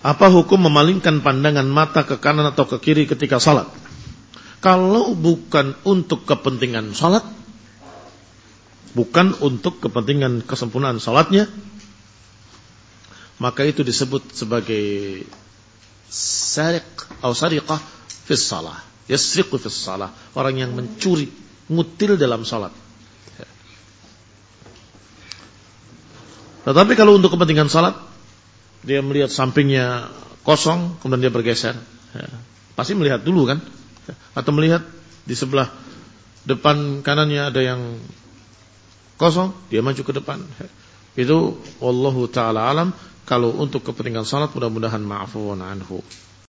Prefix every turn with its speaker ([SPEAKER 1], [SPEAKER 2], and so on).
[SPEAKER 1] Apa hukum memalingkan pandangan mata ke kanan atau ke kiri ketika salat? Kalau bukan untuk kepentingan salat, bukan untuk kepentingan kesempurnaan salatnya, maka itu disebut sebagai sariq atau sariqah fi shalah. Yasriqu fi shalah. Orang yang mencuri, ngutil dalam salat. Tetapi kalau untuk kepentingan salat, dia melihat sampingnya kosong, kemudian dia bergeser. Pasti melihat dulu kan? Atau melihat di sebelah depan kanannya ada yang kosong, dia maju ke depan. Itu wallahu ta'ala alam. Kalau untuk kepentingan salat, mudah-mudahan ma'fuun anhu.